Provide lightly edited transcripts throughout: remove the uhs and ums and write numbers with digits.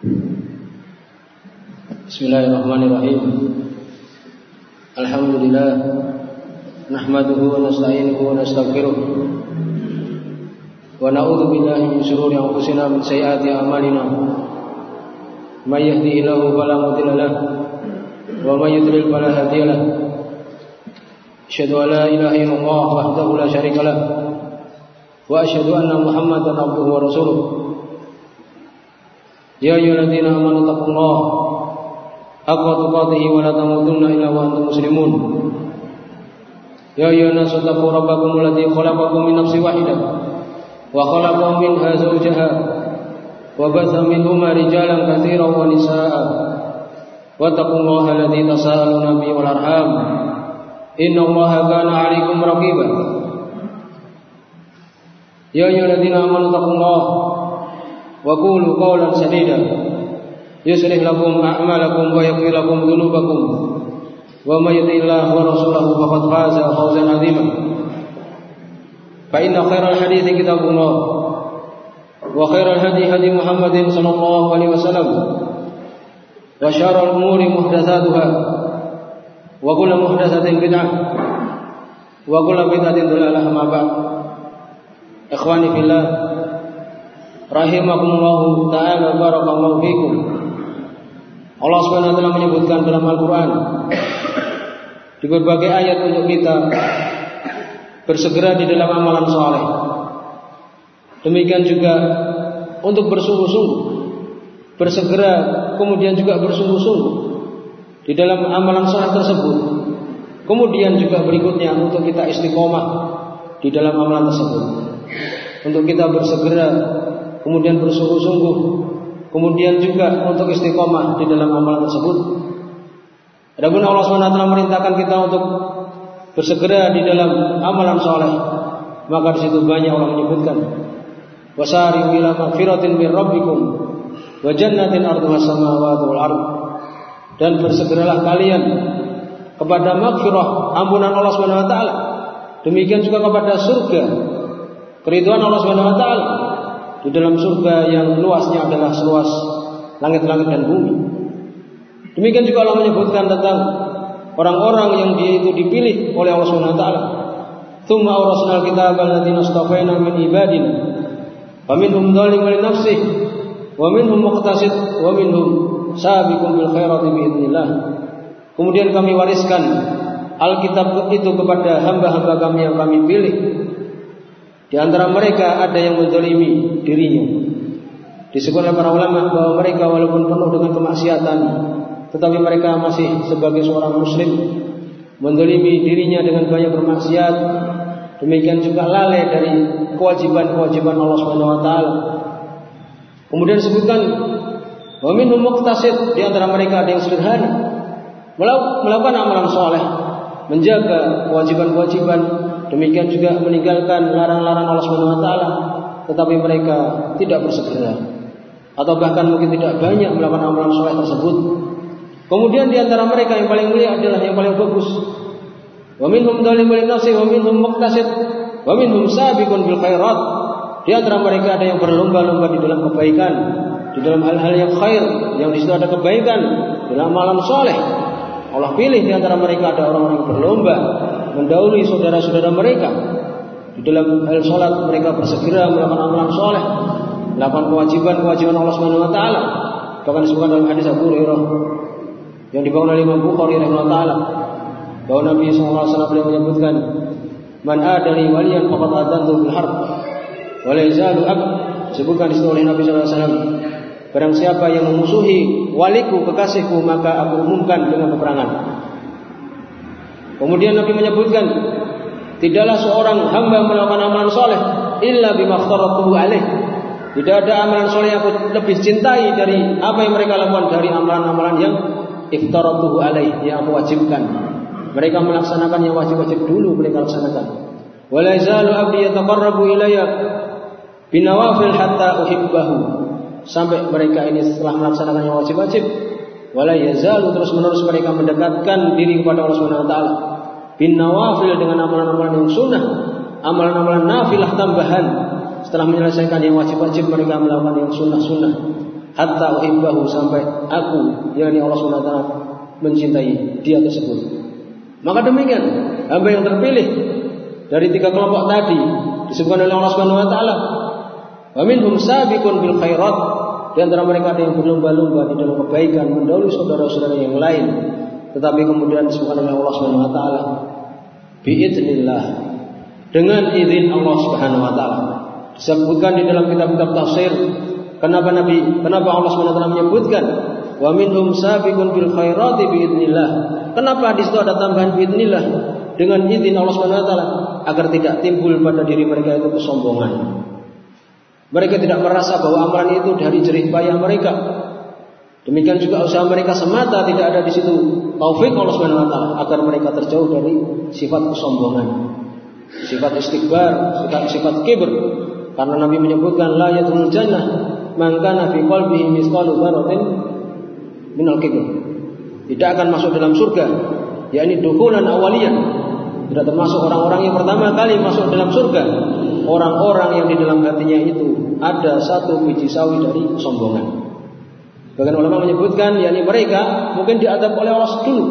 Bismillahirrahmanirrahim. Alhamdulillah, nahmaduhu wa nasta'inuhu wa nastaghfiruh wa na'udzu billahi min shururi anfusina wa min sayyiati a'malina. May yahdihillahu fala mudilla lahu wa may yudlil fala hadiya lahu. Asyhadu an la ilaha illallah wahdahu la syarika lahu wa asyhadu anna Muhammadan abduhu wa rasuluh. Ya ayyuhalladzina amanu taqullaha haqqa tuqatih wa la tamutunna illa wa antum muslimun. Ya ayyuhan nasu taqu rabbakum alladzi khalaqakum min nafsin wahidah wa khalaqa minha zawjaha wa batha minhuma rijalan katsiran wa nisaa'a wa taqullaha alladzi tasaaluna bihi wal arham innallaha kana 'alaykum raqiba. Ya ayyuhalladzina amanu taqullaha wa qulu qawlan sadida yuslih lakum a'malakum wa yaghfir lakum dhunubakum wa may yuti'illah wa rasulahu faqad faza fawzan 'azima. Fa inna khairal hadithi kitabullah wa khairal hadi hadi Muhammadin sallallahu alaihi wasallam wa syarrul umuri muhdatsatuha wa kullu muhdatsatin bid'ah wa kullu bid'atin dhalalah. Ma ba'd. Ikhwani fillah rahimakumullah ta'ala, barakallahu fikum. Allah Subhanahu wa taala menyebutkan dalam Al-Qur'an di berbagai ayat untuk kita bersegera di dalam amalan saleh. Demikian juga untuk bersungguh-sungguh, bersegera kemudian juga bersungguh-sungguh di dalam amalan saleh tersebut. Kemudian juga berikutnya untuk kita istiqomah di dalam amalan tersebut. Untuk kita bersegera kemudian bersungguh-sungguh, kemudian juga untuk istiqomah di dalam amalan tersebut. Adapun Allah SWT merintahkan kita untuk bersegera di dalam amalan saleh, maka di situ banyak Allah menyebutkan wasari'u ila magfiratin min rabbikum wa jannatin 'arduha as-samawati wal ardh, dan bersegeralah kalian kepada magfirah, ampunan Allah SWT. Demikian juga kepada surga, keridhaan Allah SWT. Di dalam surga yang luasnya adalah seluas langit-langit dan bumi. Demikian juga Allah menyebutkan tentang orang-orang yang itu dipilih oleh Allah Subhanahu wa taala. Tsumma awrasnal kitaba alladziina istafaina min ibadina faminhum dzalimun li nafsihi wa minhum muqtasid wa minhum sabiqun bil khairati bi idznillah. Kemudian kami wariskan Alkitab itu kepada hamba-hamba kami yang kami pilih. Di antara mereka ada yang menzalimi dirinya. Disebut oleh para ulama bahwa mereka walaupun penuh dengan kemaksiatan, tetapi mereka masih sebagai seorang muslim, menzalimi dirinya dengan banyak bermaksiat. Demikian juga lalai dari kewajiban-kewajiban Allah Subhanahu wa taala. Kemudian disebutkan wa minhum muqtasid, di antara mereka ada yang sederhana, melakukan amalan saleh, menjaga kewajiban-kewajiban. Demikian juga meninggalkan larang-larang Allah Subhanahu wa taala, tetapi mereka tidak bersegera atau bahkan mungkin tidak banyak melakukan amalan saleh tersebut. Kemudian di antara mereka yang paling mulia adalah yang paling bagus. Wa minhum dzalimun li nafsihi wa minhum muqtasid wa minhum sabiqun bil khairat. Di antara mereka ada yang berlomba-lomba di dalam kebaikan, di dalam hal-hal yang khair, yang di situ ada kebaikan, dalam amalan saleh. Allah pilih di antara mereka ada orang-orang yang berlomba mendahului saudara-saudara mereka di dalam hal salat. Mereka bersegera melakukan amalan saleh, melakukan kewajiban-kewajiban Allah Subhanahu wa taala. Bahkan disebutkan dalam hadis Abu Hurairah yang dibawakan oleh Imam Bukhari rahimahullah taala bahwa Nabi sallallahu alaihi wasallam beliau menyebutkan man adali waliyan faqad adantu bil harb wa la yazalu ab. Disebutkan di situ oleh Nabi sallallahu alaihi wasallam, barang siapa yang memusuhi waliku, kekasihku, maka aku umumkan dengan peperangan. Kemudian Nabi menyebutkan, tidaklah seorang hamba melakukan amalan soleh illa bima khtaratuhu alaih. Tidak ada amalan soleh yang aku lebih cintai dari apa yang mereka lakukan dari amalan-amalan yang ikhtaratuhu alaih, yang aku wajibkan. Mereka melaksanakan yang wajib-wajib dulu mereka laksanakan. Wa la yazalu abdi yataqarrabu ilayya binawafil hatta uhibbahu. Sampai mereka ini setelah melaksanakan yang wajib-wajib, wala yazalu, terus-menerus mereka mendekatkan diri kepada Allah Subhanahu wa taala bin nawafil, dengan amalan-amalan yang sunnah, amalan-amalan nafilah tambahan. Setelah menyelesaikan yang wajib-wajib, mereka melakukan yang sunnah-sunnah. hatta uhibbahu, sampai aku, yakni Allah Subhanahu wa taala, mencintai dia tersebut. Maka demikian hamba yang terpilih dari 3 kelompok tadi disebutkan oleh Allah Subhanahu wa taala, wa minhum sabiqun bil khairat, di antara mereka ada yang berlomba-lomba di dalam kebaikan, mendahului saudara-saudara yang lain. Tetapi kemudian disebutkan oleh Allah Subhanahu wa taala, biidznillah, dengan izin Allah Subhanahu wa taala. Disebutkan di dalam kitab-kitab tafsir, kenapa Allah Subhanahu wa taala menyebutkan wa minhum sabiqun bil khairati biidznillah. Kenapa di situ ada tambahan biidznillah, dengan izin Allah Subhanahu wa taala, agar tidak timbul pada diri mereka itu kesombongan. Mereka tidak merasa bahwa amalan itu dari jerih payah mereka. Demikian juga usaha mereka semata, tidak ada di situ taufik Allah Subhanahu wa taala agar mereka terjauh dari sifat kesombongan, sifat istikbar, sifat kibr. Karena Nabi menyebutkan la yadkhulul jannah man kana fi qalbihi mithqalu dzarratin minal kibr. Tidak akan masuk dalam surga, yakni dukhulan awaliyan. Tidak termasuk orang-orang yang pertama kali masuk dalam surga, orang-orang yang di dalam hatinya itu ada 1 biji sawi dari kesombongan. Bahkan ulama menyebutkan, yakni mereka mungkin diadab oleh Allah dulu,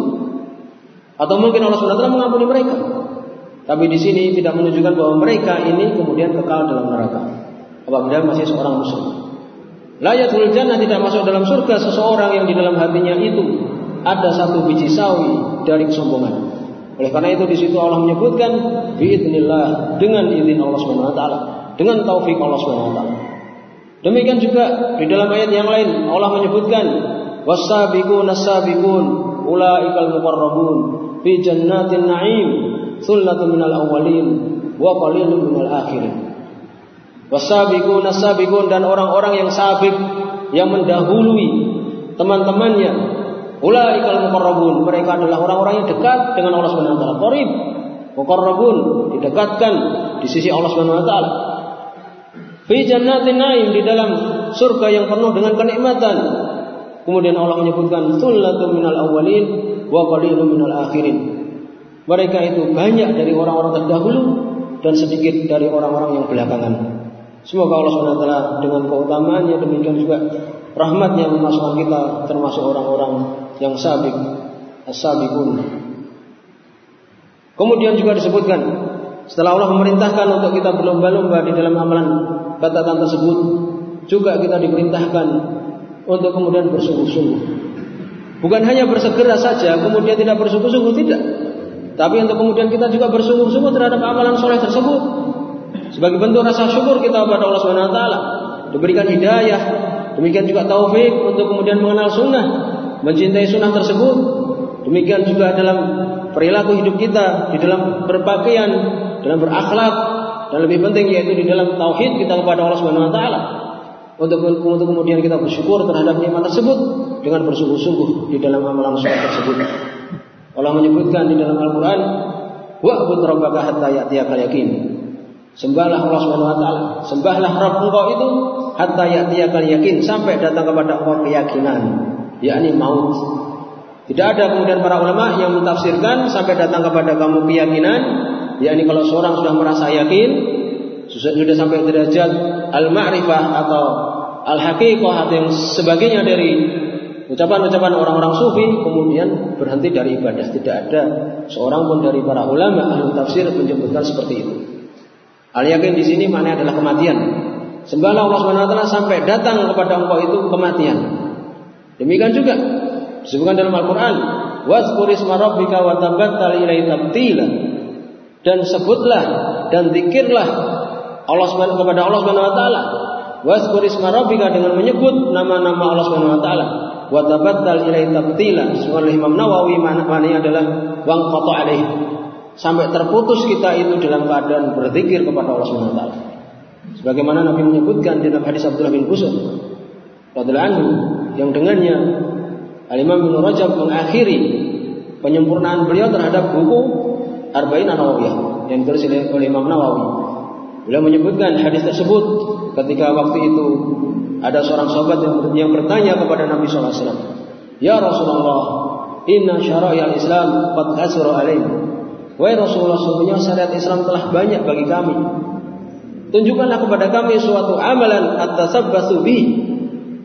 atau mungkin Allah SWT mengampuni mereka. Tapi di sini tidak menunjukkan bahwa mereka ini kemudian kekal dalam neraka apabila masih seorang muslim. La yadkhulul jannah, tidak masuk dalam surga seseorang yang di dalam hatinya itu ada 1 biji sawi dari kesombongan. Oleh karena itu di situ Allah menyebutkan biidznillah, dengan izin Allah Subhanahu wa taala, dengan taufik Allah Subhanahu wa taala. Demikian juga di dalam ayat yang lain Allah menyebutkan was-sabiquna as-sabiqun ulaikal muqarrabun fi jannatin na'im sullatun minal awwalin wa qalilun minal akhirin. Was-sabiquna as-sabiqun, dan orang-orang yang sabiq, yang mendahului teman-temannya, ulaikal muqarrabun, mereka adalah orang-orang yang dekat dengan Allah Subhanahu wa taala. Qarib, muqarrabun, didekatkan di sisi Allah Subhanahu wa taala. Fi jannatin na'im, di dalam surga yang penuh dengan kenikmatan. Kemudian Allah menyebutkan sullatun minal awwalin wa qalilun minal akhirin. Mereka itu banyak dari orang-orang terdahulu dan sedikit dari orang-orang yang belakangan. Semoga Allah Subhanahu wa taala dengan keutamaannya, demikian juga rahmatnya, memasukkan kita termasuk orang-orang yang sabiq, as-sabiqun. Kemudian juga disebutkan, setelah Allah memerintahkan untuk kita berlomba-lomba di dalam amalan ketaatan tersebut, juga kita diperintahkan untuk kemudian bersungguh-sungguh. Bukan hanya bersegera saja kemudian tidak bersungguh-sungguh, tidak. Tapi untuk kemudian kita juga bersungguh-sungguh terhadap amalan soleh tersebut, sebagai bentuk rasa syukur kita kepada Allah Subhanahu wa taala, diberikan hidayah, demikian juga taufik untuk kemudian mengenal sunnah, mencintai sunnah tersebut. Demikian juga dalam perilaku hidup kita, di dalam berpakaian, dalam berakhlak, dan lebih penting yaitu di dalam tauhid kita kepada Allah Subhanahu wa taala. Untuk kemudian kita bersyukur terhadap nikmat tersebut dengan bersungguh-sungguh di dalam amalan soleh tersebut. Allah menyebutkan di dalam Al-Quran, wa'bud rabbaka hatta ya'tiyakal yakin. Sembahlah Allah Subhanahu wa taala, sembahlah Rabb engkau itu hatta ya'tiyakal yakin, sampai datang kepada engkau keyakinan, yakni maut. Tidak ada kemudian para ulama yang mentafsirkan sampai datang kepada kamu keyakinan, yakni kalau seorang sudah merasa yakin, sudah sampai derajat al-ma'rifah atau al-haqiqah atau yang sebagainya dari ucapan-ucapan orang-orang sufi, kemudian berhenti dari ibadah. Tidak ada seorang pun dari para ulama ahli tafsir menyebutkan seperti itu. Al-yakin di sini maknanya adalah kematian. Sembahlah Allah Subhanahu wa taala sampai datang kepada engkau itu kematian. Demikian juga disebutkan dalam Al-Qur'an, wazkur isma rabbika wa tabattal ilaihi tabtila. Dan sebutlah dan zikirlah Allah Subhanahu kepada Allah Subhanahu wa taala. Wazkur isma rabbika, dengan menyebut nama-nama Allah Subhanahu wa taala. Wa tabattal ilaihi tabtila. Sebenarnya Imam Nawawi maknanya adalah waqata alaihi, sampai terputus kita itu dalam keadaan berzikir kepada Allah Subhanahu wa taala. Sebagaimana Nabi menyebutkan dalam hadis Abdullah bin Busr radhiyallahu anhu, yang dengannya Al-Imam Ibnu Rajab mengakhiri penyempurnaan beliau terhadap buku Arba'in An-Nawawiyah yang ditulis oleh Imam Nawawi. Beliau menyebutkan hadis tersebut ketika waktu itu ada seorang sahabat yang bertanya kepada Nabi SAW, ya Rasulullah, inna syara'i al-Islam qad kasura alaina. Wahai Rasulullah, sesungguhnya syariat Islam telah banyak bagi kami. Tunjukkanlah kepada kami suatu amalan at-tasabbasu bihi,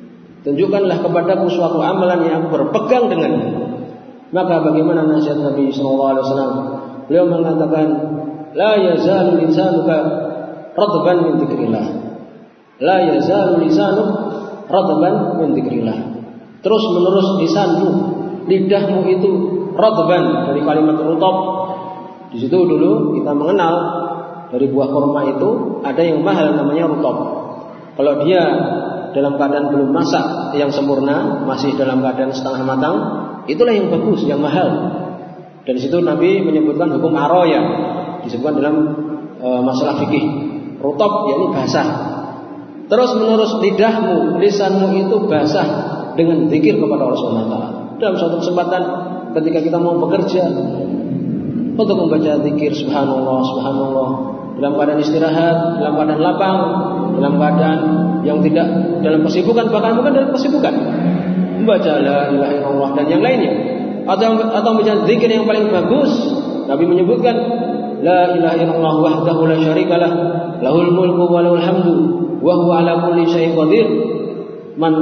tunjukkanlah kepadaku suatu amalan yang aku berpegang dengannya. Maka bagaimana nasihat Nabi SAW? Beliau mengatakan, la yazalu lisanuka radban min dzikrillah. La yazalu lisanuka radban min dzikrillah. Terus menerus lisanmu, lidahmu itu radban, dari kalimat rutab. Di situ dulu kita mengenal dari buah kurma itu ada yang mahal namanya rutab. Kalau dia dalam keadaan belum masak yang sempurna, masih dalam keadaan setengah matang, itulah yang bagus, yang mahal. Dan di situ Nabi menyebutkan hukum aroya, disebutkan dalam masalah fikih. Rutab yakni basah. Terus menerus lidahmu, lisanmu itu basah dengan zikir kepada Allah SWT. Dalam suatu kesempatan ketika kita mau bekerja, untuk membaca zikir subhanallah, subhanallah, dalam keadaan istirahat, dalam keadaan lapang, dalam keadaan yang tidak dalam kesibukan, bahkan bukan dalam kesibukan, membaca la ilaha illallah dan yang lainnya, atau membaca zikir yang paling bagus. Nabi menyebutkan la ilaha illallah wahdahu la syarikalah, lahul mulku wa lahul hamdu wa huwa ala kulli syai'in qadir. Man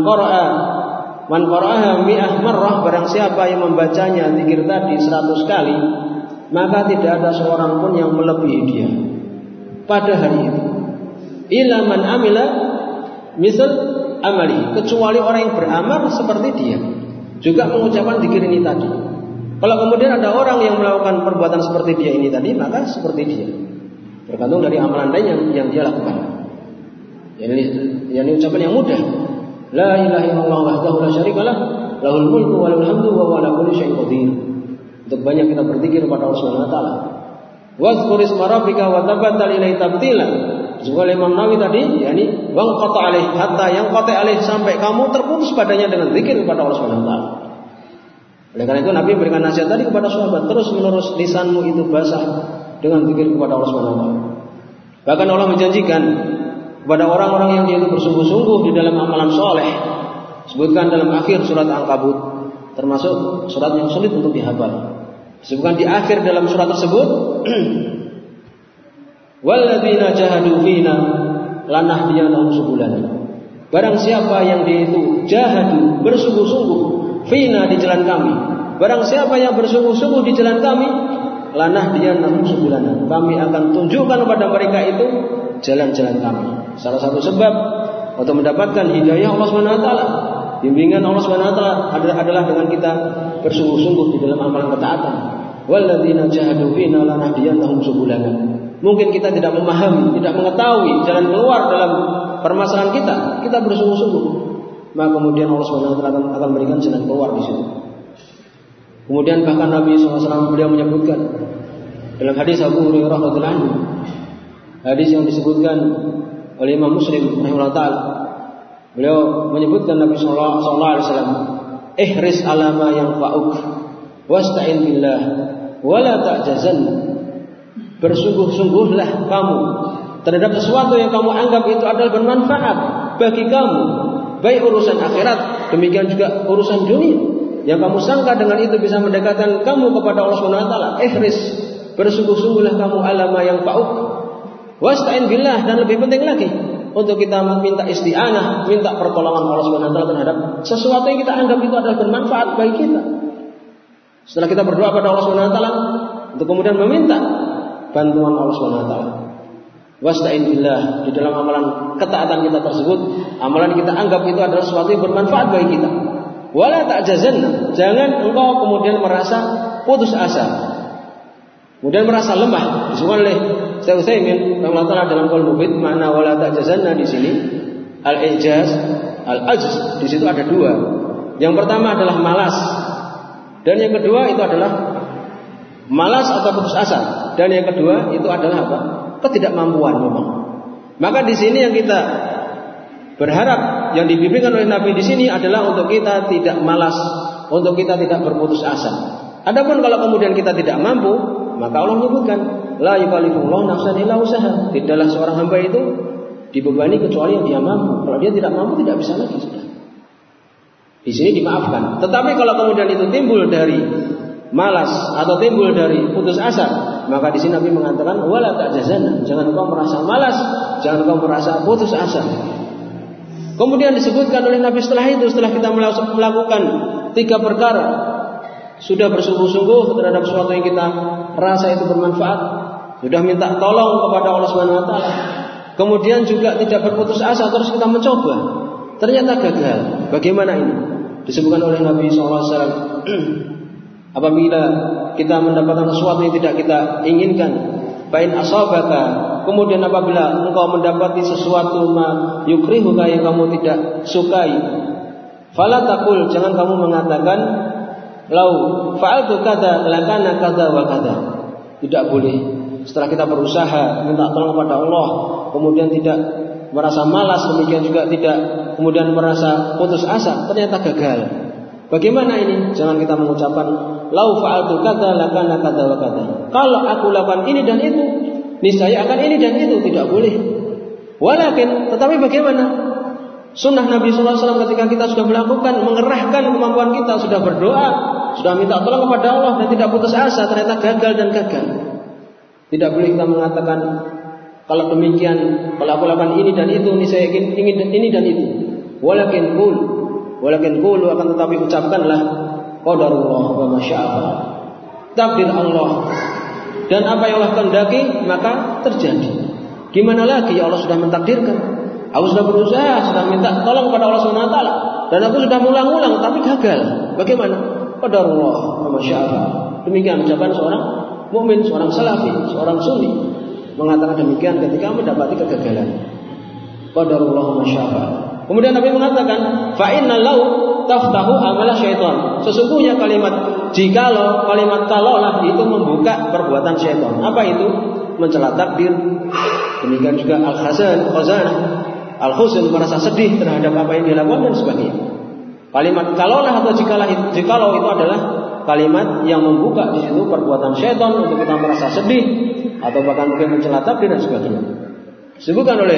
qara'aha mi'ah marrah, barang siapa yang membacanya zikir tadi 100 kali, maka tidak ada seorang pun yang melebihi dia pada hari itu. Illa man amila misal amali, kecuali orang yang beramal seperti dia juga mengucapkan zikir ini tadi. Kalau kemudian ada orang yang melakukan perbuatan seperti dia ini tadi, maka seperti dia, tergantung dari amalan lain yang dia lakukan. Ini ucapan yang mudah. La ilaha illallah wahdahu la syarikalah, lahul mulku wa lahul hamdu wa huwa ala kulli syai'in qadir. Untuk banyak kita berzikir kepada Allah Subhanahu wa taala. Wazkur isma rabbika wa tabattal ilaihi tabtila. Sebagaimana Imam Nawawi tadi, yakni wang qata alaih, hatta yang qata alaih, sampai kamu terputus padanya dengan zikir kepada Allah Subhanahu wa taala. Oleh karena itu Nabi berikan nasihat tadi kepada sahabat, terus menerus lisanmu itu basah dengan zikir kepada Allah Subhanahu wa taala. Bahkan Allah menjanjikan kepada orang-orang yang dia itu bersungguh-sungguh di dalam amalan soleh, sebutkan dalam akhir surat Al-Ankabut, termasuk surat yang sulit untuk dihafal. Sebutkan di akhir dalam surat tersebut, walladzina jahadu fina lanahdiyanahum subulana. Barang siapa yang dia itu jahadu, bersungguh-sungguh, fina, di jalan kami. Barang siapa yang bersungguh-sungguh di jalan kami, lanahdiyanahum subulana, kami akan tunjukkan kepada mereka itu jalan-jalan kami. Salah satu sebab untuk mendapatkan hidayah Allah Subhanahu wa taala, bimbingan Allah Subhanahu wa taala adalah dengan kita bersungguh-sungguh di dalam amalan ketaatan. Walladzina jahadu fina lanahdiyanahum subulana. Mungkin kita tidak memahami, tidak mengetahui jalan keluar dalam permasalahan kita bersungguh-sungguh, maka kemudian Allah Subhanahu wa taala akan memberikan jalan keluar di situ. Kemudian bahkan Nabi SAW beliau menyebutkan dalam hadis Abu Hurairah radhiyallahu anhu, hadis yang disebutkan oleh Imam Muslim rahimahullah taala, beliau menyebutkan Nabi sallallahu alaihi wasallam, ihris ala ma yanfa'uk wasta'in billah wa la ta'jazan. Bersungguh-sungguhlah kamu terhadap sesuatu yang kamu anggap itu adalah bermanfaat bagi kamu, baik urusan akhirat, demikian juga urusan dunia, yang kamu sangka dengan itu bisa mendekatkan kamu kepada Allah Subhanahu wa taala. Ihris, bersungguh-sungguhlah kamu ala ma yanfa'uk wasta'in billah, dan lebih penting lagi untuk kita minta isti'anah, minta pertolongan Allah Subhanahu wa taala terhadap sesuatu yang kita anggap itu adalah bermanfaat bagi kita. Setelah kita berdoa pada Allah Subhanahu wa taala, untuk kemudian meminta bantuan Allah Subhanahu wa taala. Wasta'in billah, di dalam amalan ketaatan kita tersebut, amalan kita anggap itu adalah sesuatu yang bermanfaat bagi kita. Wala ta'jazan, jangan engkau kemudian merasa putus asa, kemudian merasa lemah. Disebutkan oleh Syekh Utsaimin rahimahullah dalam Qaul Mufid, makna wala ta'jazanna di sini al-ijaz, al-ajz, di situ ada dua. Yang pertama adalah malas, dan yang kedua itu adalah malas atau putus asa, dan yang kedua itu adalah apa? Ketidakmampuan memang. Maka di sini yang kita berharap, yang dibimbingkan oleh Nabi di sini adalah untuk kita tidak malas, untuk kita tidak berputus asa. Adapun kalau kemudian kita tidak mampu, maka Allah menyebutkan la yukallifullahu nafsan illa usaha. Tidaklah seorang hamba itu dibebani kecuali yang dia mampu. Kalau dia tidak mampu, tidak bisa lagi sudah. Di sini dimaafkan. Tetapi kalau kemudian itu timbul dari malas atau timbul dari putus asa, maka di sini Nabi mengatakan wala ta'jazanna, jangan kau merasa malas, jangan kau merasa putus asa. Kemudian disebutkan oleh Nabi setelah itu, setelah kita melakukan 3 perkara, sudah bersungguh-sungguh terhadap sesuatu yang kita rasa itu bermanfaat, sudah minta tolong kepada Allah Subhanahu wa taala, kemudian juga tidak berputus asa, terus kita mencoba, ternyata gagal. Bagaimana ini? Disebutkan oleh Nabi SAW, apabila kita mendapatkan sesuatu yang tidak kita inginkan, bain asabaka, kemudian apabila engkau mendapati sesuatu ma yukrihuka yang kamu tidak sukai, fala taqul, jangan kamu mengatakan lau fa'altu kadza lakana kadza wa kadza. Tidak boleh. Setelah kita berusaha minta tolong kepada Allah, kemudian tidak merasa malas, demikian juga tidak kemudian merasa putus asa, ternyata gagal. Bagaimana ini? Jangan kita mengucapkan lau fa'altu kadza lakana kadza wa kadza. Kalau aku lakukan ini dan itu, niscaya akan ini dan itu. Tidak boleh. Walakin, tetapi bagaimana? Sunnah Nabi SAW ketika kita sudah melakukan, mengerahkan kemampuan kita, sudah berdoa, sudah minta tolong kepada Allah dan tidak putus asa, ternyata gagal dan gagal. Tidak boleh kita mengatakan kalau demikian, kalau aku lakukan ini dan itu, niscaya ingin ini dan itu. Walakin qulu, akan tetapi ucapkanlah qadarullah wa masya'a. Takdir Allah dan apa yang Allah kehendaki maka terjadi. Gimana lagi, Allah sudah mentakdirkan. Aku sudah berusaha, sudah minta tolong kepada Allah Subhanahu wa taala, dan aku sudah mengulang-ulang tapi gagal. Bagaimana? Qadarullah wa masya'a. Demikian ucapan seorang mukmin, seorang salafi, seorang sunni mengatakan demikian ketika mendapati kegagalan. Qadarullah wa masya'a. Kemudian Nabi mengatakan, fa inna lau taftahu amala syaitan. Sesungguhnya kalimat jikalau, kalimat kalaulah itu membuka perbuatan syaitan. Apa itu? Mencela takdir. Demikian juga al-khazan, al-huzn, merasa sedih terhadap apa yang dilakukan dan sebagainya. Kalimat kalaulah atau jikalau itu adalah kalimat yang membuka di situ perbuatan syaitan untuk kita merasa sedih atau bahkan mungkin mencela takdir dan sebagainya. Disebutkan oleh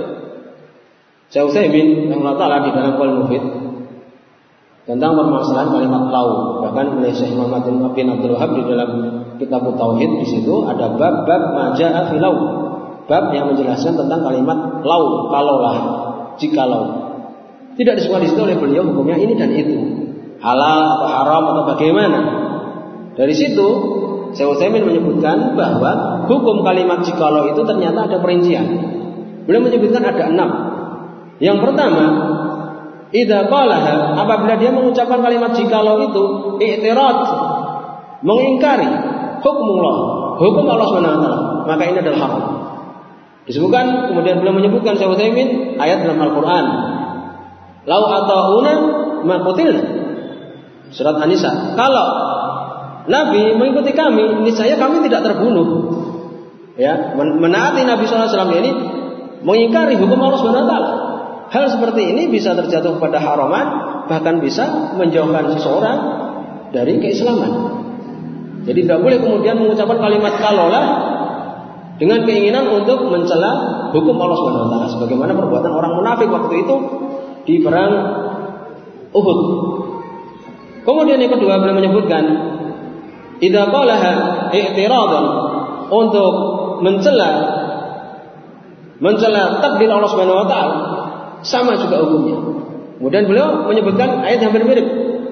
Syekh Utsaimin rahimahullah taala di dalam Qaul Mufid tentang permasalahan kalimat lau. Bahkan oleh Syekh Muhammad bin Abdul Wahhab di dalam kitab Tauhid, di situ ada bab majaa fi lau, bab yang menjelaskan tentang kalimat lau, kalaulah, jikalau. Tidak disebut di situ oleh beliau hukumnya ini dan itu, halal atau haram atau bagaimana. Dari situ Syekh Utsaimin menyebutkan bahwa hukum kalimat jikalau itu ternyata ada perincian. Beliau menyebutkan ada 6. Yang pertama, idza qalaha, apabila dia mengucapkan kalimat jikalau itu i'tirad, mengingkari hukumullah, hukum Allah Subhanahu wa taala, maka ini adalah haram. Disebutkan, kemudian beliau menyebutkan Syekh Utsaimin ayat dalam Al-Qur'an, lau ata'una ma qutilna, surat An-Nisa, kalau Nabi mengikuti kami, niscaya kami tidak terbunuh. Ya, menaati Nabi sallallahu alaihi wasallam ini mengingkari hukum Allah Subhanahu wa taala. Hal seperti ini bisa terjatuh pada haraman, bahkan bisa menjauhkan seseorang dari keislaman. Jadi tidak boleh kemudian mengucapkan kalimat kalaulah dengan keinginan untuk mencela hukum Allah Subhanahu wa taala, sebagaimana perbuatan orang munafik waktu itu di perang Uhud. Kemudian yang kedua beliau menyebutkan idza qalaha i'tiradan, untuk mencela takdir Allah Subhanahu wa taala, sama juga hukumnya. Kemudian beliau menyebutkan ayat yang mirip.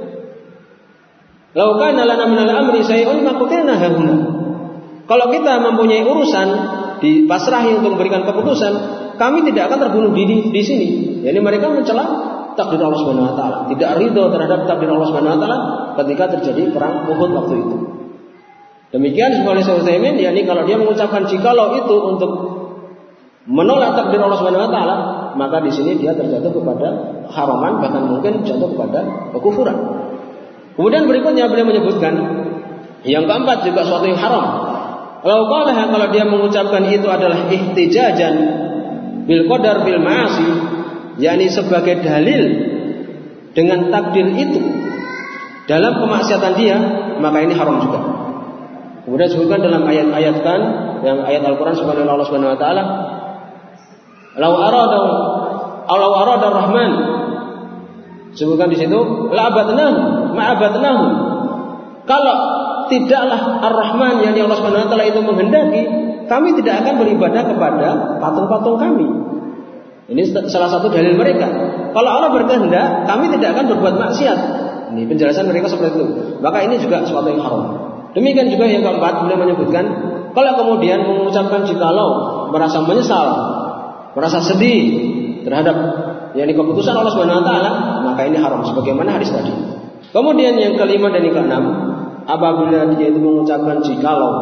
Lau kana lana minal amri syai'un ma qutilna hauna. Kalau kita mempunyai urusan dipasrahi untuk memberikan keputusan, kami tidak akan terbunuh di sini. Jadi mereka mencela takdir Allah Subhanahu wa taala, tidak ridho terhadap takdir Allah Subhanahu wa taala ketika terjadi perang Uhud waktu itu. Demikian oleh Syekh Utsaimin, yakni kalau dia mengucapkan jikalau itu untuk menolak takdir Allah Subhanahu wa taala, maka di sini dia terjatuh kepada haraman, bahkan mungkin jatuh kepada kekufuran. Kemudian berikutnya beliau menyebutkan yang keempat juga suatu yang haram. Kalau dia mengucapkan itu adalah ihtijajan bil qadar bil ma'asi, yakni sebagai dalil dengan takdir itu dalam kemaksiatan dia, maka ini haram juga. Kemudian disebutkan dalam ayat-ayat kan, yang ayat Al-Quran subhanahu Allah Subhanahu wa taala, Lau arada Rahman, sebutkan di situ, la'abadnahu ma'abadnahu. Kalau tidaklah Ar-Rahman yang Allah Subhanahu wa taala itu menghendaki, kami tidak akan beribadah kepada patung-patung kami. Ini salah satu dalil mereka. Kalau Allah berkehendak, kami tidak akan berbuat maksiat. Ini penjelasan mereka seperti itu. Maka ini juga suatu yang haram. Demikian juga yang keempat, beliau menyebutkan, kalau kemudian mengucapkan jikalau merasa menyesal, merasa sedih terhadap keputusan Allah Subhanahu wa taala, maka ini haram sebagaimana hadis tadi. Kemudian yang kelima dan yang keenam, apabila dia itu mengucapkan jikalau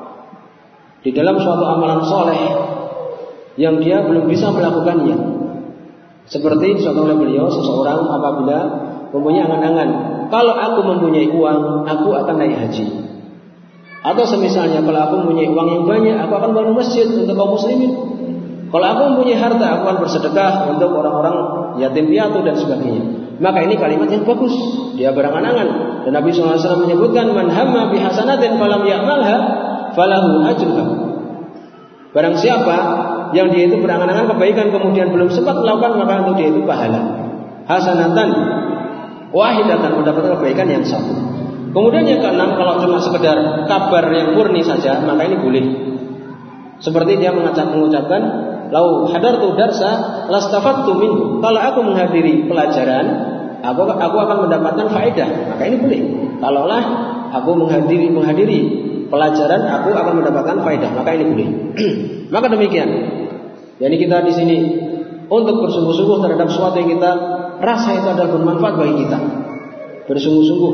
di dalam suatu amalan soleh yang dia belum bisa melakukannya, seperti contohnya beliau, seseorang apabila mempunyai angan-angan, kalau aku mempunyai uang, aku akan naik haji. Atau semisalnya, kalau aku mempunyai uang yang banyak, aku akan bangun masjid untuk kaum muslimin. Kalau aku mempunyai harta, aku akan bersedekah untuk orang-orang yatim piatu dan sebagainya. Maka ini kalimat yang bagus. Dia berangan-angan. Dan Nabi SAW menyebutkan, man hamma bihasanatin falam ya'malha falahu ajruha. Barang siapa yang dia itu berangan-angan kebaikan kemudian belum sempat melakukan, maka untuk dia itu pahala. Hasanatan wahidatan, mendapatkan kebaikan yang satu. Kemudian yang keenam, kalau cuma sekedar kabar yang murni saja, maka ini boleh. Seperti dia mengucapkan, lau hadartu darsa lastafadtu minhu. Kalau aku menghadiri pelajaran, aku akan mendapatkan faedah. Maka ini boleh. Kalaulah aku menghadiri pelajaran, aku akan mendapatkan faedah. Maka ini boleh. Maka demikian. Jadi kita di sini untuk bersungguh-sungguh terhadap sesuatu yang kita rasa itu adalah bermanfaat bagi kita. Bersungguh-sungguh.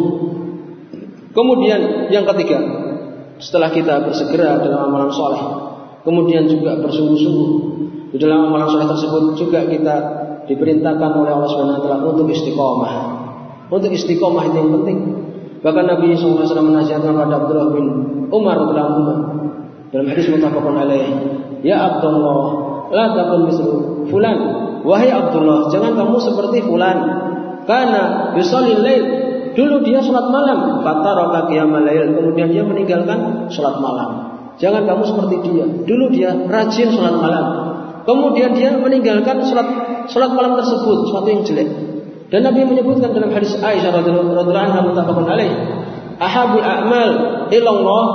Kemudian yang ketiga, setelah kita bersegera dalam amalan soleh, kemudian juga bersungguh-sungguh di dalam amalan soleh tersebut, juga kita diperintahkan oleh Allah Subhanahu wa taala untuk istiqomah. Untuk istiqomah itu yang penting. Bahkan Nabi SAW menasihatkan kepada Abdullah bin Umar radhiyallahu anhu dalam hadis muttafaqun alaih, ya Abdullah, la takun mislu fulan. Wahai Abdullah, jangan kamu seperti fulan. Karena yusallil lail, dulu dia salat malam, fataraka qiyamal lail, kemudian dia meninggalkan salat malam. Jangan kamu seperti dia. Dulu dia rajin salat malam, kemudian dia meninggalkan salat malam tersebut, suatu yang jelek. Dan Nabi menyebutkan dalam hadis Aisyah radhiyallahu anha muttafaqun alaih, ahabul a'mal ilallah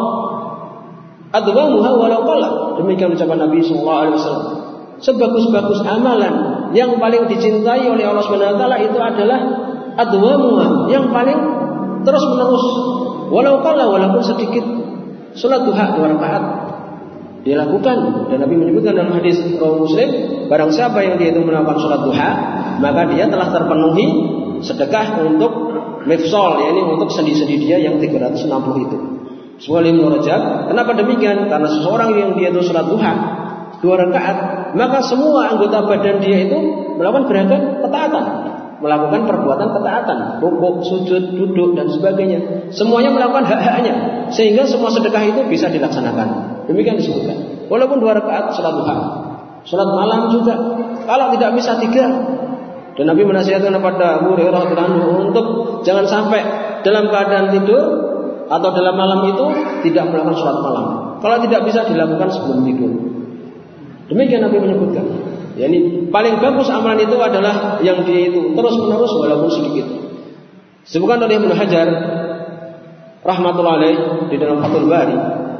adwamuha walau qalla. Demikian ucapan Nabi sallallahu alaihi wasallam. Sebagus-bagus amalan yang paling dicintai oleh Allah Subhanahu wa taala itu adalah adwamuha, yang paling terus-menerus, walau qalla, walaupun sedikit. Salat duha 2 rakaat dilakukan, dan Nabi menyebutkan dalam hadis riwayat Muslim, barang siapa yang dia itu melakukan salat duha, maka dia telah terpenuhi sedekah untuk mifsal, yakni untuk sendi-sendi dia yang 360 itu. Sesuai Ibnu Rajab. Kenapa demikian? Karena seseorang yang dia itu salat duha 2 rakaat, maka semua anggota badan dia itu melakukan beragam ketaatan, melakukan perbuatan ketaatan, rukuk, sujud, duduk dan sebagainya. Semuanya melakukan hak-haknya, sehingga semua sedekah itu bisa dilaksanakan. Demikian disebutkan. Walaupun 2 rakaat salat duha. Salat malam juga, kalau tidak bisa 3. Dan Nabi menasihatkan kepada Abu Hurairah radhiyallahu anhu untuk jangan sampai dalam keadaan tidur atau dalam malam itu tidak melakukan salat malam. Kalau tidak bisa dilakukan sebelum tidur. Demikian Nabi menyebutkan. Yani paling bagus amalan itu adalah yang dia itu terus menerus walaupun sedikit. Disebutkan oleh Ibnu Hajar rahmatullahi alaih di dalam Fathul Bari.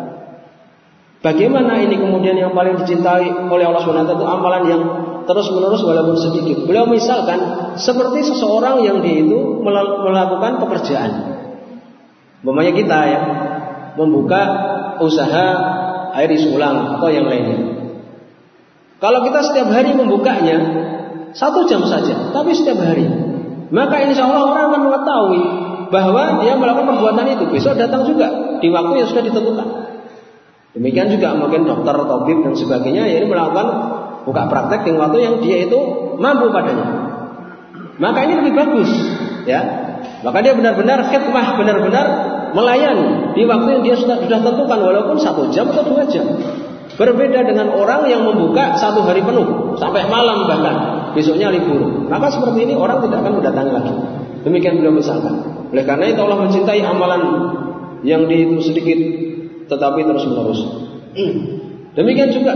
Bagaimana ini kemudian yang paling dicintai oleh Allah Subhanahu wa taala itu amalan yang terus menerus walaupun sedikit. Beliau misalkan seperti seseorang yang dia itu melakukan pekerjaan. Umpamanya kita ya membuka usaha air isi ulang atau yang lainnya. Kalau kita setiap hari membukanya 1 jam saja, tapi setiap hari, maka insya Allah orang akan mengetahui bahwa dia melakukan perbuatan itu. Besok datang juga di waktu yang sudah ditentukan. Demikian juga mungkin dokter, tabib dan sebagainya, yaitu melakukan buka praktek di waktu yang dia itu mampu padanya. Maka ini lebih bagus, ya. Maka dia benar-benar khidmah, benar-benar melayani di waktu yang dia sudah tentukan, walaupun 1 jam atau 2 jam. Berbeda dengan orang yang membuka 1 hari penuh sampai malam bahkan besoknya libur. Maka seperti ini orang tidak akan mendatangi lagi. Demikian beliau misalkan. Oleh karena itu Allah mencintai amalan yang itu sedikit tetapi terus menerus. Demikian juga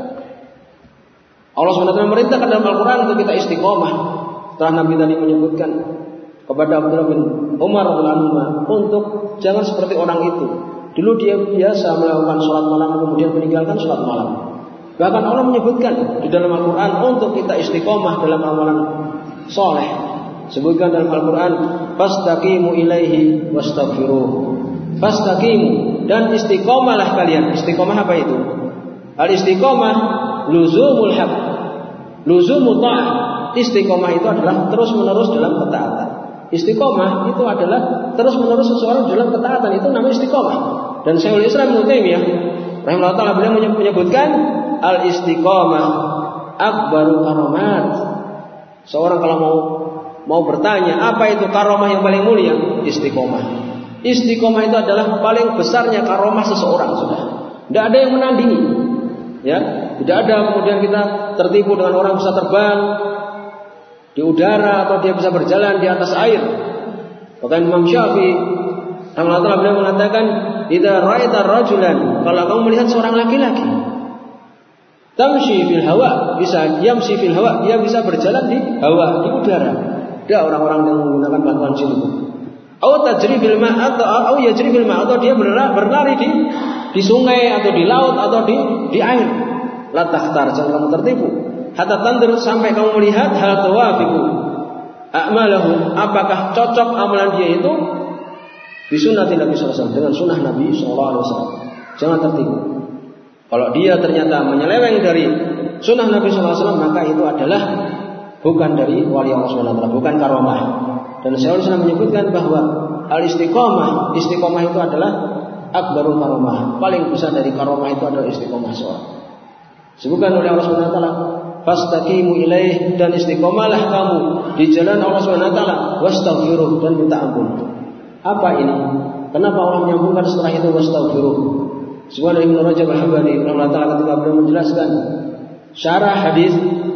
Allah SWT memerintahkan dalam Al-Quran untuk kita istiqomah. Setelah Nabi tadi menyebutkan kepada Abdullah bin Umar untuk jangan seperti orang itu. Dulu dia biasa melakukan sholat malam, kemudian meninggalkan sholat malam. Bahkan Allah menyebutkan di dalam Al-Quran untuk kita istiqomah dalam amalan soleh. Sebutkan dalam Al-Quran, fastaqimu ilaihi wastaghfiruh. Fastaqimu, dan istiqomahlah kalian. Istiqomah apa itu? Al-istiqomah luzumul haq, luzumut ta'ah. Istiqomah itu adalah terus menerus dalam ketaatan. Istiqomah itu adalah terus menerus seseorang dalam ketaatan, itu namanya istiqomah. Dan Syekhul Islam Ibnu Taimiyah rahimahullah taala beliau menyebutkan al-istiqomah akbarul karamat. Seorang kalau mau bertanya apa itu karamah yang paling mulia, istiqomah. Istiqomah itu adalah paling besarnya karamah seseorang sudah. Tidak ada yang menandingi. Ya, tidak ada kemudian kita tertipu dengan orang bisa terbang di udara atau dia bisa berjalan di atas air. Bahkan Imam Syafi'i rahimahullah beliau mengatakan, "Idza ra'aita rajulan," kalau kamu melihat seorang laki-laki, tamshi fil hawa, bisa yamshi fil hawa, dia bisa berjalan di hawa, di udara. Ada orang-orang yang menggunakan bantuan jin itu. Atau tajri bil ma' atau yajri bil ma' atau dia berlari di sungai atau di laut atau di air. La takhtar, jangan kamu tertipu. Hatta tandur, sampai kamu melihat hal tawafiqu a'malahu, apakah cocok amalan dia itu bi sunnati Nabi sallallahu alaihi wasallam, dengan sunnah Nabi sallallahu alaihi wasallam. Jangan tertipu. Kalau dia ternyata menyeleweng dari sunnah Nabi sallallahu alaihi wasallam, maka itu adalah bukan dari wali Allah Subhanahu wa taala, bukan karamah. Dan Syekhul Islam menyebutkan bahwa al-istiqomah, istiqomah itu adalah akbarul karamah. Paling besar dari karamah itu adalah istiqomah seorang. Sebutkan oleh Allah Subhanahu wa taala, fastaqimu ilaih, dan istiqomahlah kamu di jalan Allah Subhanahu wa taala, wastaghfiruh, dan minta ampun. Apa ini? Kenapa Allah menyambungkan setelah itu wastaghfiruh? Subhanallah, Ibnu Rajab Al-Hambali rahimahullah taala ketika beliau menjelaskan syarah hadis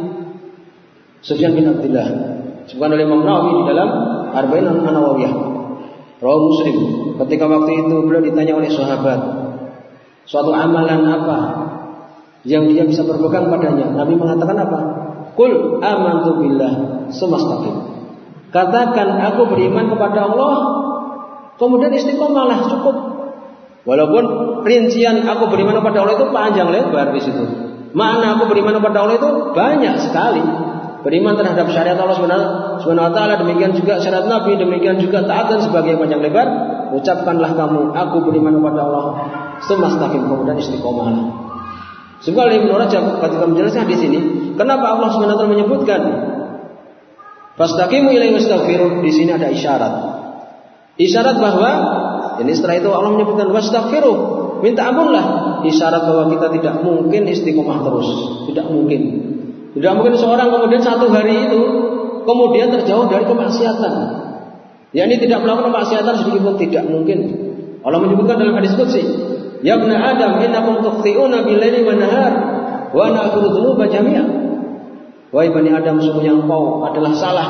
Sufyan bin Abdullah, sebutkan oleh Imam Nawawi di dalam Arba'in An-Nawawiyah, Rawi Muslim. Ketika waktu itu beliau ditanya oleh sahabat, suatu amalan apa yang dia bisa berpegang padanya? Nabi mengatakan apa? Qul amantu billah sumastaqim. Katakan aku beriman kepada Allah, kemudian istiqomahlah, cukup. Walaupun rincian aku beriman kepada Allah itu panjang lebar di situ. Makna aku beriman kepada Allah itu banyak sekali. Beriman terhadap syariat Allah Subhanahu wa taala, demikian juga syariat Nabi, demikian juga taat dan sebagai panjang lebar. Ucapkanlah kamu aku beriman kepada Allah sumastaqim, kemudian istiqomahlah. Sebab Ibnu Rajab ketika menjelaskan di sini, kenapa Allah Subhanahu wa taala menyebutkan fastaqimu ilaihi wastaghfiruh, di sini ada isyarat. Isyarat bahwa ini setelah itu Allah menyebutkan wastaghfiruh, minta ampunlah. Isyarat bahwa kita tidak mungkin istiqomah terus, tidak mungkin. Tidak mungkin seorang kemudian satu hari itu kemudian terjauh dari kemaksiatan. Yakni tidak melakukan kemaksiatan sedikit pun, tidak mungkin. Allah menyebutkan dalam hadis qudsi, ya ibna Adam innakum tukhti'una bil-laili wan-nahar wa ana aghfiru dzunuba jami'a. Wahai bani Adam, sesungguhnya engkau adalah salah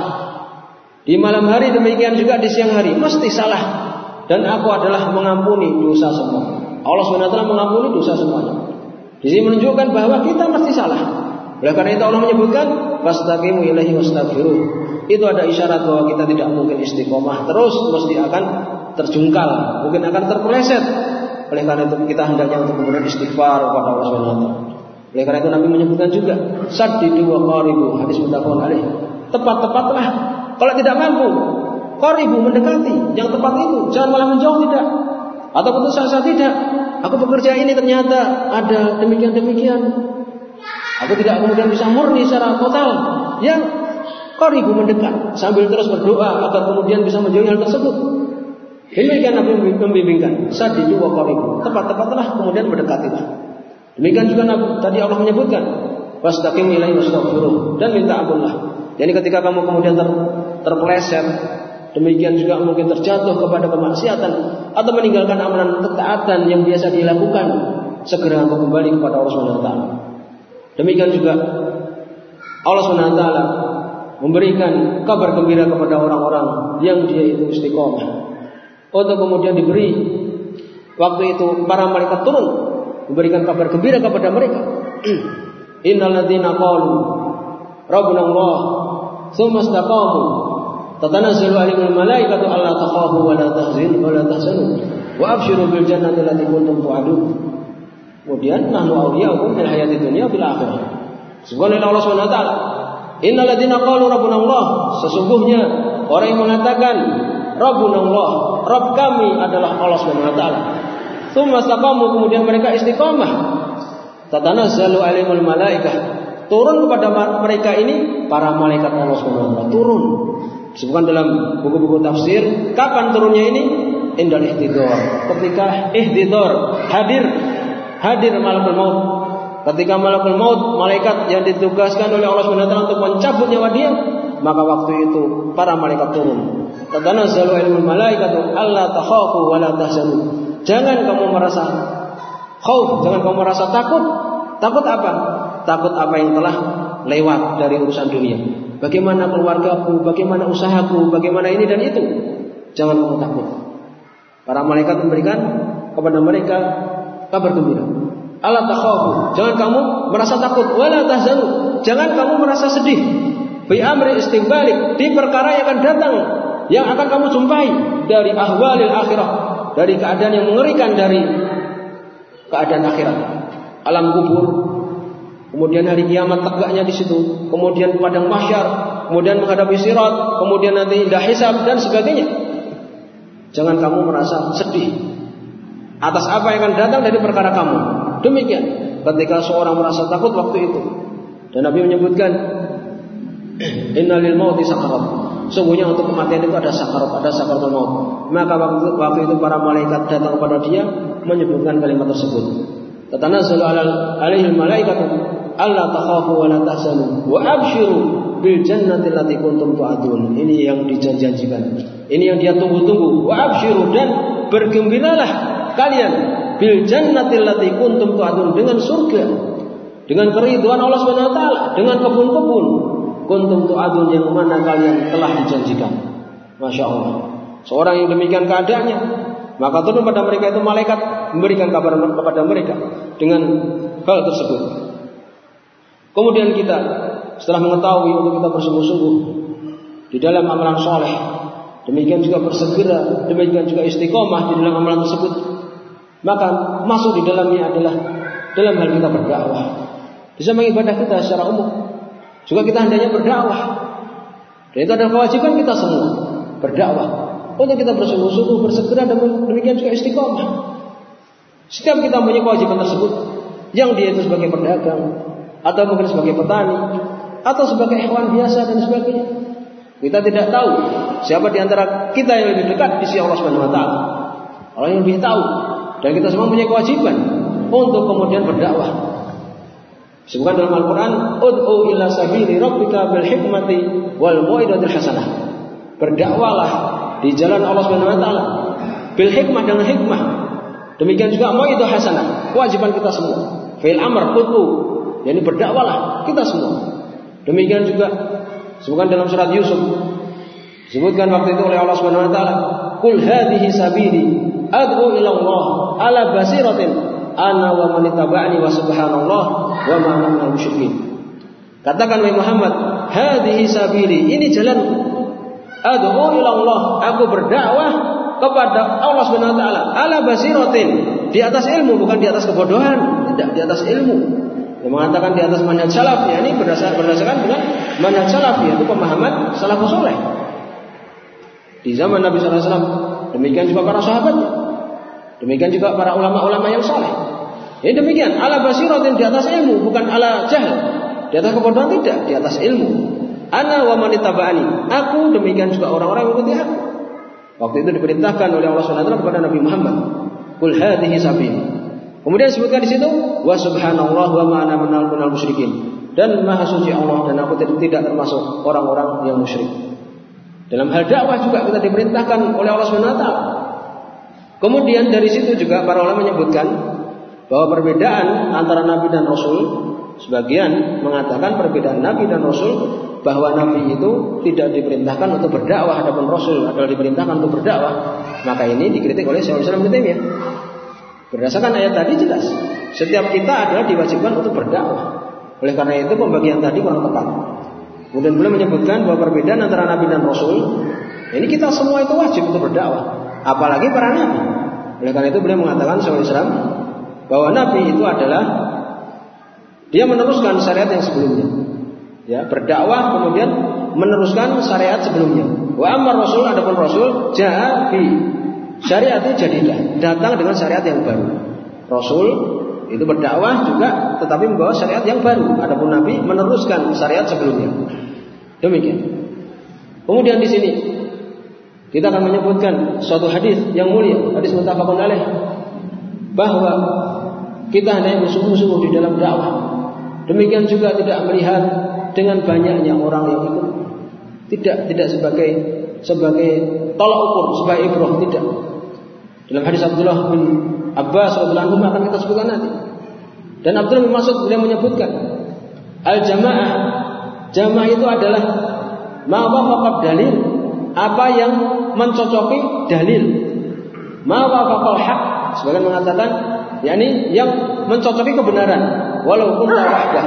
di malam hari, demikian juga di siang hari, mesti salah, dan aku adalah mengampuni dosa semua. Allah SWT mengampuni dosa semuanya. Di sini menunjukkan bahwa kita mesti salah. Oleh karena itu Allah menyebutkan fastaqimu ilaihi wastaghfiruh. Itu ada isyarat bahwa kita tidak mungkin istiqomah terus, mesti akan terjungkal, mungkin akan terpeleset. Oleh karena itu kita hendaknya untuk kemudian istighfar kepada Allah SWT. Oleh karena itu Nabi menyebutkan juga saddidu wa qaribu, hadis muttafaqun alaih. Tepat-tepatlah. Kalau tidak mampu, qaribu, mendekati. Yang tepat itu, jangan malah menjauh, tidak. Atau putus asa, tidak. Aku bekerja ini ternyata ada demikian-demikian. Aku tidak kemudian bisa murni secara total. Yang qaribu, mendekat, sambil terus berdoa agar kemudian bisa menjauhi hal tersebut. Demikian Nabi membimbingkan, saddidu wa qaribu, tepat-tepatlah, kemudian mendekatilah. Demikian juga tadi Allah menyebutkan wastaqim ilaihi wastaghfiruh, dan minta ampunlah. Jadi ketika kamu kemudian terpeleset, demikian juga mungkin terjatuh kepada kemaksiatan atau meninggalkan amalan ketaatan yang biasa dilakukan, segera kembali kepada Allah Subhanahu wa taala. Demikian juga Allah Subhanahu wa taala memberikan kabar gembira kepada orang-orang yang dia itu istiqomah. Untuk kemudian diberi waktu itu para malaikat turun memberikan kabar gembira kepada mereka. Innal ladzina qalu rabbuna Allah tsumma istaqamu tatanazzalu alaihimul malaikatu alla takhafu wa la tahzanu wa abshiru bil jannati allati kuntum tu'adun. Kemudian nahnu awliya'ukum fil hayati dunya bil akhirah. Subhanallah Allah Subhanahu wa taala. Innal ladzina qalu rabbuna Allah, sesungguhnya orang yang mengatakan rabbuna Allah, Rabb kami adalah Allah Subhanahu wa taala. Tsumma istaqamu, kemudian mereka istiqamah. Tatanazzalu alaihimul malaikah, turun kepada mereka ini para malaikat Allah Subhanahu wa taala turun. Disebutkan dalam buku-buku tafsir, kapan turunnya ini? Indal ihtidar, ketika ihtidar, hadir malakul maut. Ketika malakul maut, malaikat yang ditugaskan oleh Allah Subhanahu wa taala untuk mencabut nyawa dia, maka waktu itu para malaikat turun. Tatanazzalu alaihimul malaikatu alla takhafu wa la tahzanu. Jangan kamu merasa khauf, jangan kamu merasa takut. Takut apa? Takut apa yang telah lewat dari urusan dunia. Bagaimana keluargaku, bagaimana usahaku, bagaimana ini dan itu. Jangan kamu takut. Para malaikat memberikan kepada mereka kabar gembira. Alla takhafu, jangan kamu merasa takut, wala tahzanu, jangan kamu merasa sedih. Bi amri istiqbalik, di perkara yang akan datang, yang akan kamu jumpai dari ahwalil akhirah, dari keadaan yang mengerikan, dari keadaan akhirat. Alam kubur, kemudian hari kiamat tegaknya di situ, kemudian padang mahsyar, kemudian menghadapi sirat, kemudian nanti indah hisab dan sebagainya. Jangan kamu merasa sedih atas apa yang akan datang dari perkara kamu. Demikian ketika seorang merasa takut waktu itu. Dan Nabi menyebutkan innalil mauti sakarat. Sungguhnya untuk kematian itu ada sakarat, ada sakaratul maut. Maka waktu itu para malaikat datang kepada dia menyebutkan kalimat tersebut. Tatanazzalu alaihil malaikatu alla takhafu wa la tahzanu wa abshiru bil jannati allati kuntum tu'adun. Ini yang dijanjikan. Ini yang dia tunggu-tunggu. Wa abshiru, dan bergembiralah kalian bil jannati allati kuntum tu'adun, dengan surga, dengan keridhaan Allah Subhanahu wa taala, dengan kebun-kebun kuntum tu'adun yang mana kalian telah dijanjikan. Masya Allah. Seorang yang demikian keadaannya, maka turun pada mereka itu malaikat memberikan kabar kepada mereka dengan hal tersebut. Kemudian kita setelah mengetahui untuk kita bersungguh-sungguh di dalam amalan soleh, demikian juga bersegera, demikian juga istiqomah di dalam amalan tersebut, maka masuk di dalamnya adalah dalam hal kita berdakwah. Di samping ibadah kita secara umum, juga kita hendaknya berdakwah. Dan itu adalah kewajiban kita semua, berdakwah. Untuk kita bersungguh-sungguh, bersegera, dan demikian juga istiqomah. Setiap kita punya kewajiban tersebut, yang dia itu sebagai pedagang, atau mungkin sebagai petani, atau sebagai hewan biasa dan sebagainya. Kita tidak tahu siapa di antara kita yang lebih dekat di sisi Allah Subhanahu wa taala. Allah yang lebih tahu. Dan kita semua punya kewajiban untuk kemudian berdakwah. Sebutkan dalam Al-Quran, ud'u ila sabili rabbika bil hikmati wal mau'izatil hasanah. Berdakwalah di jalan Allah Subhanahu wa taala bil hikmah, dengan hikmah. Demikian juga mau'izah hasanah, kewajiban kita semua. Fil amr ud'u, yakni berdakwalah kita semua. Demikian juga sebutkan dalam surat Yusuf, disebutkan waktu itu oleh Allah Subhanahu wa taala, qul hadhihi sabili ad'u ila Allah ala basiratin ana wa man ittaba'ani wa subhanallah wa ma ana minal musyrikin. Katakan wahai Muhammad, hadhihi sabili, ini jalanku. Ad'u ila Allah, aku berdakwah kepada Allah Subhanahu wa taala ala basiratin, di atas ilmu, bukan di atas kebodohan, tidak, di atas ilmu. Yang mengatakan di atas manhaj salaf, yakni berdasarkan dengan manhaj salaf, yaitu pemahaman salafus saleh. Di zaman Nabi sallallahu alaihi wasallam, demikian juga para sahabatnya, demikian juga para ulama-ulama yang saleh. Ini demikian, ala basiratin, di atas ilmu, bukan ala jahil, di atas kebodohan, tidak, di atas ilmu. Ana wa man ittaba'ani, aku, demikian juga orang-orang yang mengikuti aku. Waktu itu diperintahkan oleh Allah Subhanahu wa taala kepada Nabi Muhammad, qul hadhihi sabili. Kemudian disebutkan di situ, wa subhanallah wa ma ana minal musyrikin, dan maha suci Allah, dan aku tidak termasuk orang-orang yang musyrik. Dalam hal dakwah juga kita diperintahkan oleh Allah Subhanahu wa taala. Kemudian dari situ juga para ulama menyebutkan bahwa perbedaan antara nabi dan rasul, sebagian mengatakan perbedaan nabi dan rasul, bahwa nabi itu tidak diperintahkan untuk berdakwah, adapun rasul adalah diperintahkan untuk berdakwah. Maka ini dikritik oleh Syekhul Islam Ibnu Taimiyah. Berdasarkan ayat tadi jelas, setiap kita adalah diwajibkan untuk berdakwah. Oleh karena itu pembagian tadi kurang tepat. Kemudian beliau menyebutkan bahwa perbedaan antara nabi dan rasul, ini kita semua itu wajib untuk berdakwah, apalagi para nabi. Oleh karena itu beliau mengatakan Syekhul Islam, bahwa Nabi itu adalah dia meneruskan syariat yang sebelumnya. Ya, berdakwah kemudian meneruskan syariat sebelumnya. Wa amma Rasul, adapun Rasul jaa bi syariati jadidah, datang dengan syariat yang baru. Rasul itu berdakwah juga tetapi membawa syariat yang baru. Adapun Nabi meneruskan syariat sebelumnya. Demikian. Kemudian di sini kita akan menyebutkan suatu hadis yang mulia, hadis muttafaqun alaih, bahwa kita hendaknya bersungguh-sungguh di dalam dakwah. Demikian juga tidak melihat dengan banyaknya orang yang ikut. Tidak sebagai tolak ukur, sebagai ibrah, tidak. Dalam hadis Abdullah bin Abbas radhiyallahu anhu akan kita sebutkan nanti. Dan Abdullah bin Mas'ud beliau menyebutkan al-jamaah, jamaah itu adalah ma wafaqad dalil, apa yang mencocoki dalil. Ma wafaqal haq, sebagian mengatakan yakni yang mencocoki kebenaran, walaupun wahdah,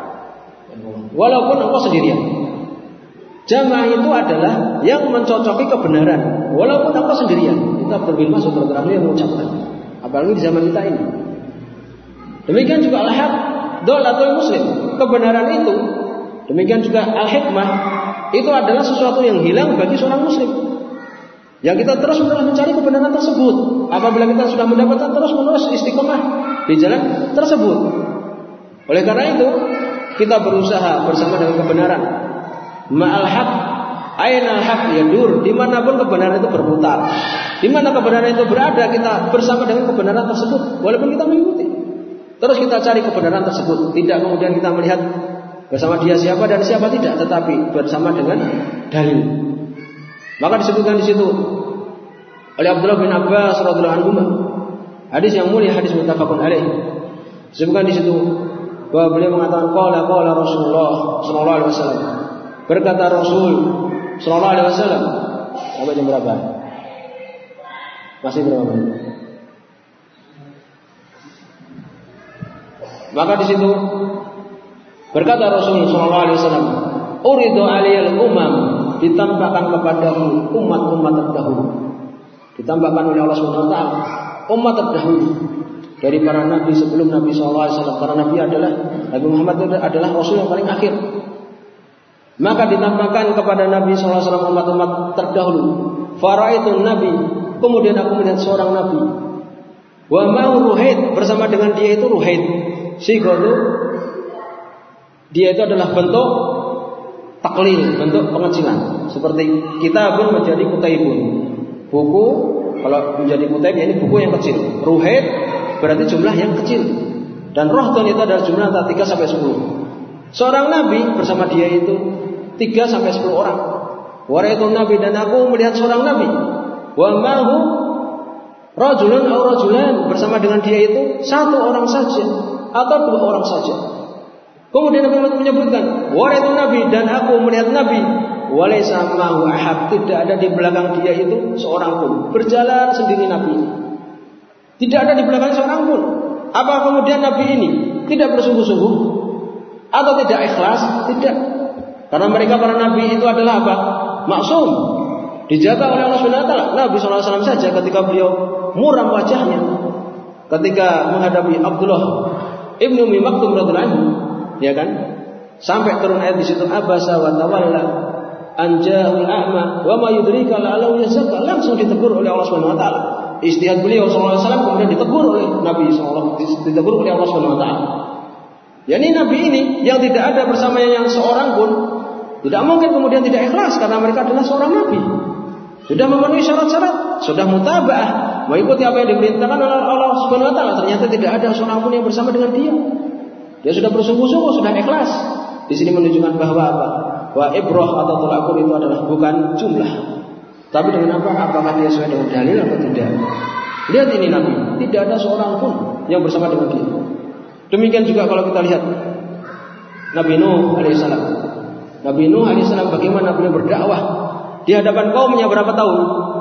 walaupun engkau sendirian. Jamaah itu adalah yang mencocoki kebenaran, walaupun engkau sendirian. Itu Abdullah bin Mas'ud radhiyallahu anhu yang mengucapkan. Apalagi di zaman kita ini. Demikian juga al-haq, dolatul muslim, kebenaran itu. Demikian juga al-hikmah, itu adalah sesuatu yang hilang bagi seorang muslim. Yang kita terus-menerus mencari kebenaran tersebut. Apabila kita sudah mendapatkan terus-menerus istiqomah di jalan tersebut. Oleh karena itu, kita berusaha bersama dengan kebenaran. Ma'al haq, ainal haq yadur, dimanapun kebenaran itu berputar. Di mana kebenaran itu berada, kita bersama dengan kebenaran tersebut. Walaupun kita mengikuti, terus kita cari kebenaran tersebut. Tidak kemudian kita melihat bersama dia siapa dan siapa, tidak, tetapi bersama dengan dalil. Maka disebutkan di situ oleh Abdullah bin Abbas radhiyallahu anhu, hadis yang mulia, hadis muttafaqun alaih. Disebutkan di situ bahwa beliau mengatakan qala Rasulullah sallallahu alaihi wasallam. Berkata Rasul sallallahu alaihi wasallam. Sampai jam berapa? Masih berapa menit? Maka di situ berkata Rasul sallallahu alaihi wasallam, "Uridu aliyal umam", ditampakkan kepadaku umat-umat terdahulu. Ditampakkan oleh Allah Subhanahu wa taala umat terdahulu dari para nabi sebelum Nabi sallallahu alaihi wasallam. Para nabi adalah Nabi Muhammad adalah rasul yang paling akhir. Maka ditampakkan kepada Nabi sallallahu alaihi wasallam umat-umat terdahulu. Faraitun nabi, kemudian aku melihat seorang nabi. Wa ma'u Ruhaid, bersama dengan dia itu Ruhaid. Sigatu, dia itu adalah bentuk taklil, bentuk pengecilan. Seperti kita pun menjadi kutaibun. Buku kalau menjadi kutaib ini buku yang kecil. Ruhaid berarti jumlah yang kecil. Dan rohtun itu adalah jumlah antara 3 sampai 10. Seorang nabi bersama dia itu 3 sampai 10 orang. Waraitun nabi, dan aku melihat seorang nabi. Wa ma'hu rajulun aw rajulan, bersama dengan dia itu 1 orang saja atau 2 orang saja. Kemudian Nabi menyebutkan, waraitun nabi, dan aku melihat nabi. Walaysa ma'hu ahad, tidak ada di belakang dia itu seorang pun. Berjalan sendiri nabi. Tidak ada di belakang seorang pun. Apa kemudian nabi ini tidak bersungguh-sungguh atau tidak ikhlas? Tidak. Karena mereka para nabi itu adalah apa? Maksum, dijaga oleh Allah Subhanahu wa taala. Nabi sallallahu alaihi wasallam saja ketika beliau muram wajahnya ketika menghadapi Abdullah Ibnu Ummi Maktum radhiyallahu anhu, ya kan? Sampai turun ayat di situ, abasa wa tawalla an ja'al a'ma wa ma yudrika la'allahu yazakka, langsung ditegur oleh Allah Subhanahu wa taala. Istihad beliau sallallahu alaihi wasallam kemudian ditegur oleh Nabi sallallahu alaihi wasallam, ditegur oleh Allah Subhanahu wa taala. Yani nabi ini yang tidak ada bersamanya yang seorang pun, tidak mungkin kemudian tidak ikhlas, karena mereka adalah seorang nabi. Sudah memenuhi syarat-syarat, sudah mutaba'ah, mengikuti apa yang diperintahkan oleh Allah Subhanahu wa taala. Ternyata tidak ada seorang pun yang bersama dengan dia. Dia sudah bersungguh-sungguh, sudah ikhlas. Di sini menunjukkan bahwa apa? Bahwa ibrah atau tolak ukur itu adalah bukan jumlah, tapi dengan apa? Apakah dia sesuai dengan dalil atau tidak? Lihat ini nabi, tidak ada seorang pun yang bersama dengan dia. Demikian juga kalau kita lihat Nabi Nuh alaihissalam. Nabi Nuh alaihissalam bagaimana beliau berdakwah di hadapan kaumnya berapa tahun?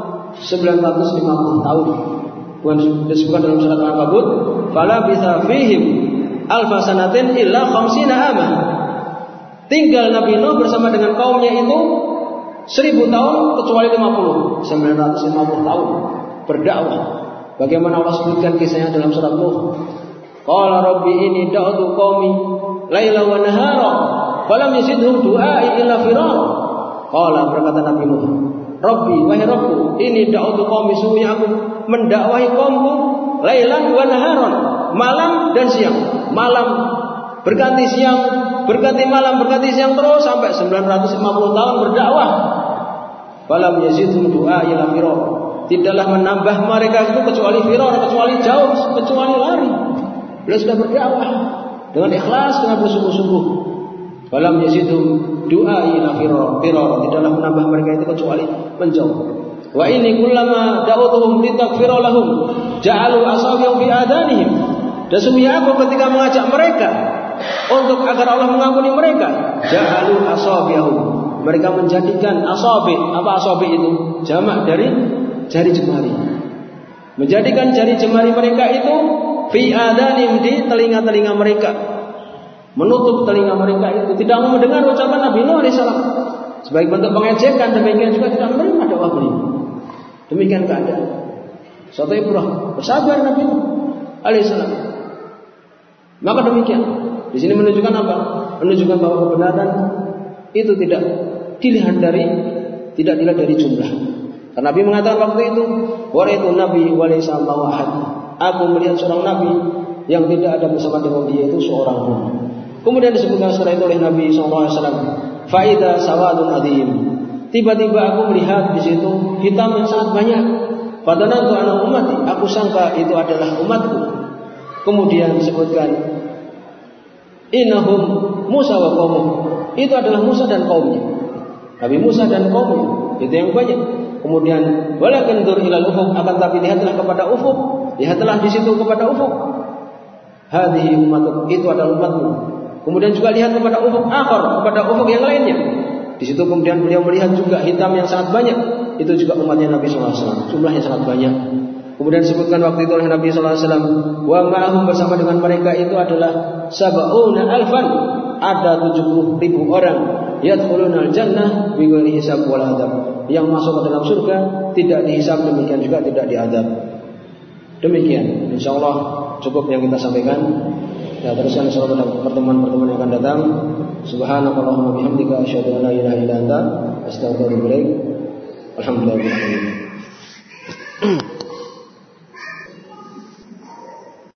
950 tahun. Bukan disebutkan dalam surat Al-Ankabut, fala bisa fihim alfa sanatin illa khamsina ama. Tinggal Nabi Nuh bersama dengan kaumnya itu 1000 tahun kecuali 50, 950 tahun berdakwah. Bagaimana Allah sebutkan kisahnya dalam surat Nuh. Qala rabbi inni da'utu qaumi laila wa nahara falam yazidhum du'ai illa firara. Qala, berkata Nabi Nuh, Rabbi, wahai Rabbku, ini da'utu qaumi, sungguhnya aku mendakwahi kaumku lailan wa naharan, malam dan siang. Malam berganti siang, berganti malam, berganti siang terus sampai 950 tahun berdakwah. Falam yazidhum du'ai illa firara. Tidaklah menambah mereka itu kecuali firara, kecuali jauh, kecuali lari. Beliau sudah berdakwah dengan ikhlas, dengan bersungguh-sungguh. Falam yazidhum du'ai ila firara. Tidaklah menambah mereka itu kecuali menjauh. Wa inni kullama da'utuhum litaghfira lahum ja'alu asabi'ahum fi adanihim. Dan sesungguhnya aku ketika mengajak mereka untuk agar Allah mengampuni mereka, ja'alu asabi'ahum, mereka menjadikan asabi'. Apa asabi' itu? Jamak dari jari jemari. Menjadikan jari jemari mereka itu fi adanihim, di telinga-telinga mereka. Menutup telinga mereka itu, tidak mau mendengar ucapan Nabi Nuh alaihissalam. Sebagai bentuk pengejekan, demikian juga tidak menerima dakwah beliau. Demikian keadaan. Suatu ibrah, bersabar Nabi Nuh alaihissalam. Maka demikian. Di sini menunjukkan apa? Menunjukkan bahwa kebenaran itu tidak dilihat dari jumlah. Karena Nabi mengatakan waktu itu, "Waraitu Nabi walaysa ma'ahad." Aku melihat seorang nabi yang tidak ada bersama dengan dia itu seorang pun. Kemudian disebutkan setelah itu oleh Nabi SAW, "Faida sawadun adim." Tiba-tiba aku melihat di situ hitam yang sangat banyak. Fadanantu ana ummati, aku sangka itu adalah umatku. Kemudian disebutkan, "Innahum Musa wa qaumuh." Itu adalah Musa dan kaumnya. Nabi Musa dan kaumnya, itu yang banyak. Kemudian walakin dur ilal ufuk, akan tapi lihatlah kepada ufuk, lihatlah di situ kepada ufuk. Hadhihi ummatuk, itu adalah umatmu. Kemudian juga lihat kepada ufuk akhar, kepada ufuk yang lainnya. Di situ kemudian beliau melihat juga hitam yang sangat banyak. Itu juga umatnya Nabi SAW, jumlahnya sangat banyak. Kemudian disebutkan waktu itu oleh Nabi SAW, wa ma'ahum, bersama dengan mereka itu adalah sab'una alfan, ada 70.000 orang, yadkhuluna al-jannah bighairi hisab wal adab, yang masuk ke dalam surga tidak dihisab, demikian juga tidak diadab. Demikian, insyaallah cukup yang kita sampaikan. Ya, teruskan insyaallah pada pertemuan-pertemuan yang akan datang. Subhanakallahumma bihamdika asyhadu an la ilaha illa anta astaghfiruka wa atubu ilaik. Alhamdulillah.